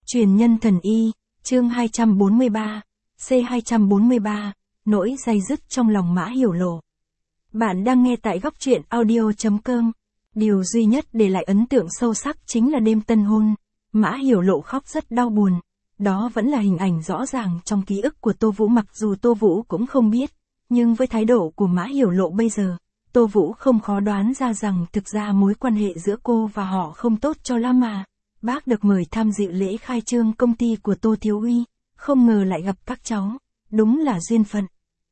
Truyền nhân thần y, chương 243, C243, nỗi day dứt trong lòng Mã Hiểu Lộ. Bạn đang nghe tại góc truyện audio.com. Điều duy nhất để lại ấn tượng sâu sắc chính là đêm tân hôn. Mã Hiểu Lộ khóc rất đau buồn. Đó vẫn là hình ảnh rõ ràng trong ký ức của Tô Vũ, mặc dù Tô Vũ cũng không biết. Nhưng với thái độ của Mã Hiểu Lộ bây giờ, Tô Vũ không khó đoán ra rằng thực ra mối quan hệ giữa cô và họ không tốt cho lắm mà. Bác được mời tham dự lễ khai trương công ty của Tô Thiếu Uy, không ngờ lại gặp các cháu, đúng là duyên phận.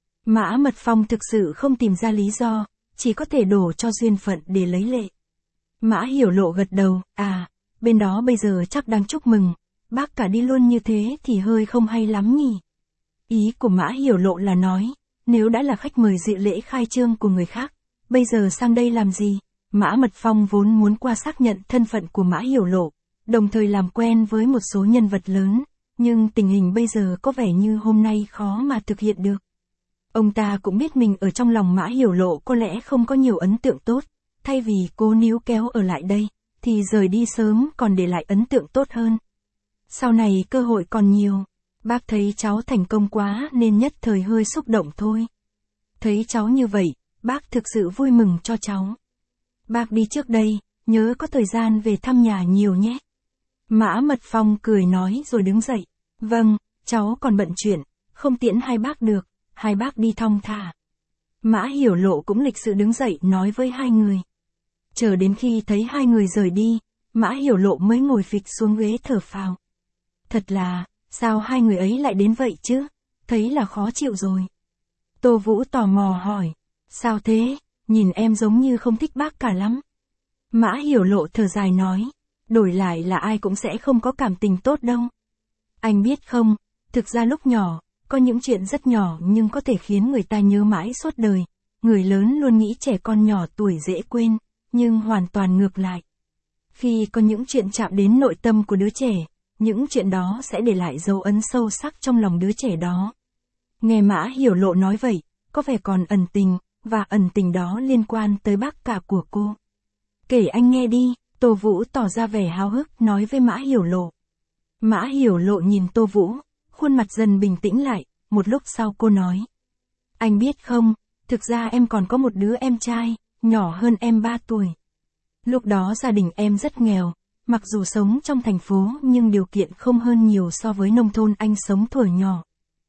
Mã Mật Phong thực sự không tìm ra lý do, chỉ có thể đổ cho duyên phận để lấy lệ. Mã Hiểu Lộ gật đầu, bên đó bây giờ chắc đang chúc mừng, bác cả đi luôn như thế thì hơi không hay lắm nhỉ. Ý của Mã Hiểu Lộ là nói, nếu đã là khách mời dự lễ khai trương của người khác, bây giờ sang đây làm gì? Mã Mật Phong vốn muốn qua xác nhận thân phận của Mã Hiểu Lộ, đồng thời làm quen với một số nhân vật lớn, nhưng tình hình bây giờ có vẻ như hôm nay khó mà thực hiện được. Ông ta cũng biết mình ở trong lòng Mã Hiểu Lộ có lẽ không có nhiều ấn tượng tốt, thay vì cố níu kéo ở lại đây, thì rời đi sớm còn để lại ấn tượng tốt hơn. Sau này cơ hội còn nhiều, bác thấy cháu thành công quá nên nhất thời hơi xúc động thôi. Thấy cháu như vậy, bác thực sự vui mừng cho cháu. Bác đi trước đây, nhớ có thời gian về thăm nhà nhiều nhé. Mã Mật Phong cười nói rồi đứng dậy. Vâng, cháu còn bận chuyện, không tiễn hai bác được, hai bác đi thong thả. Mã Hiểu Lộ cũng lịch sự đứng dậy nói với hai người. Chờ đến khi thấy hai người rời đi, Mã Hiểu Lộ mới ngồi phịch xuống ghế thở phào. Thật là, sao hai người ấy lại đến vậy chứ? Thấy là khó chịu rồi. Tô Vũ tò mò hỏi. Sao thế? Nhìn em giống như không thích bác cả lắm. Mã Hiểu Lộ thở dài nói. Đổi lại là ai cũng sẽ không có cảm tình tốt đâu. Anh biết không, thực ra lúc nhỏ, có những chuyện rất nhỏ nhưng có thể khiến người ta nhớ mãi suốt đời. Người lớn luôn nghĩ trẻ con nhỏ tuổi dễ quên, nhưng hoàn toàn ngược lại. Khi có những chuyện chạm đến nội tâm của đứa trẻ, những chuyện đó sẽ để lại dấu ấn sâu sắc trong lòng đứa trẻ đó. Nghe Mã Hiểu Lộ nói vậy, có vẻ còn ẩn tình, và ẩn tình đó liên quan tới bác cả của cô. Kể anh nghe đi. Tô Vũ tỏ ra vẻ háo hức nói với Mã Hiểu Lộ. Mã Hiểu Lộ nhìn Tô Vũ, khuôn mặt dần bình tĩnh lại, một lúc sau cô nói. Anh biết không, thực ra em còn có một đứa em trai, nhỏ hơn em 3 tuổi. Lúc đó gia đình em rất nghèo, mặc dù sống trong thành phố nhưng điều kiện không hơn nhiều so với nông thôn anh sống thuở nhỏ.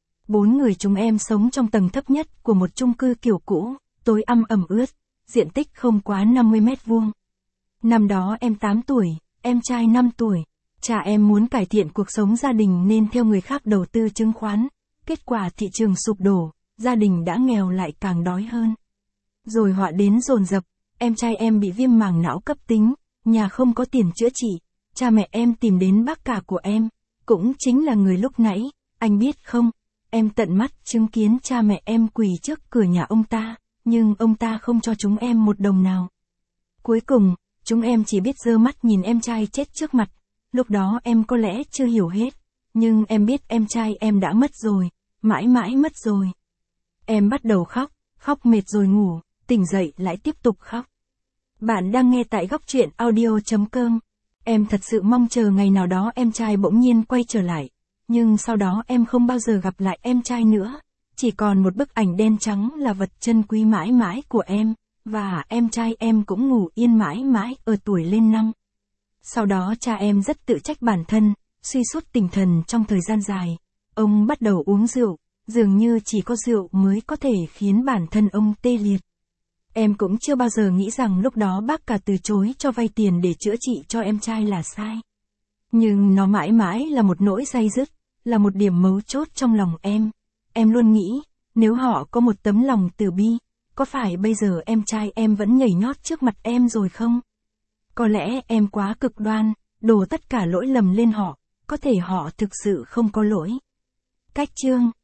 4 người chúng em sống trong tầng thấp nhất của một chung cư kiểu cũ, tối ẩm ướt, diện tích không quá 50 mét vuông. Năm đó em 8 tuổi, em trai 5 tuổi. Cha em muốn cải thiện cuộc sống gia đình nên theo người khác đầu tư chứng khoán. Kết quả thị trường sụp đổ, gia đình đã nghèo lại càng đói hơn. Rồi họa đến dồn dập, em trai em bị viêm màng não cấp tính, nhà không có tiền chữa trị. Cha mẹ em tìm đến bác cả của em, cũng chính là người lúc nãy, anh biết không, em tận mắt chứng kiến cha mẹ em quỳ trước cửa nhà ông ta, nhưng ông ta không cho chúng em một đồng nào. Cuối cùng, chúng em chỉ biết giơ mắt nhìn em trai chết trước mặt, lúc đó em có lẽ chưa hiểu hết, nhưng em biết em trai em đã mất rồi, mãi mãi mất rồi. Em bắt đầu khóc, khóc mệt rồi ngủ, tỉnh dậy lại tiếp tục khóc. Bạn đang nghe tại góc truyện audio.com. Em thật sự mong chờ ngày nào đó em trai bỗng nhiên quay trở lại, nhưng sau đó em không bao giờ gặp lại em trai nữa, chỉ còn một bức ảnh đen trắng là vật chân quý mãi mãi của em. Và em trai em cũng ngủ yên mãi mãi ở tuổi lên 5. Sau đó cha em rất tự trách bản thân, suy sút tinh thần trong thời gian dài. Ông bắt đầu uống rượu, dường như chỉ có rượu mới có thể khiến bản thân ông tê liệt. Em cũng chưa bao giờ nghĩ rằng lúc đó bác cả từ chối cho vay tiền để chữa trị cho em trai là sai. Nhưng nó mãi mãi là một nỗi day dứt, là một điểm mấu chốt trong lòng em. Em luôn nghĩ, nếu họ có một tấm lòng từ bi, có phải bây giờ em trai em vẫn nhảy nhót trước mặt em rồi không? Có lẽ em quá cực đoan, đổ tất cả lỗi lầm lên họ, có thể họ thực sự không có lỗi. Cách chương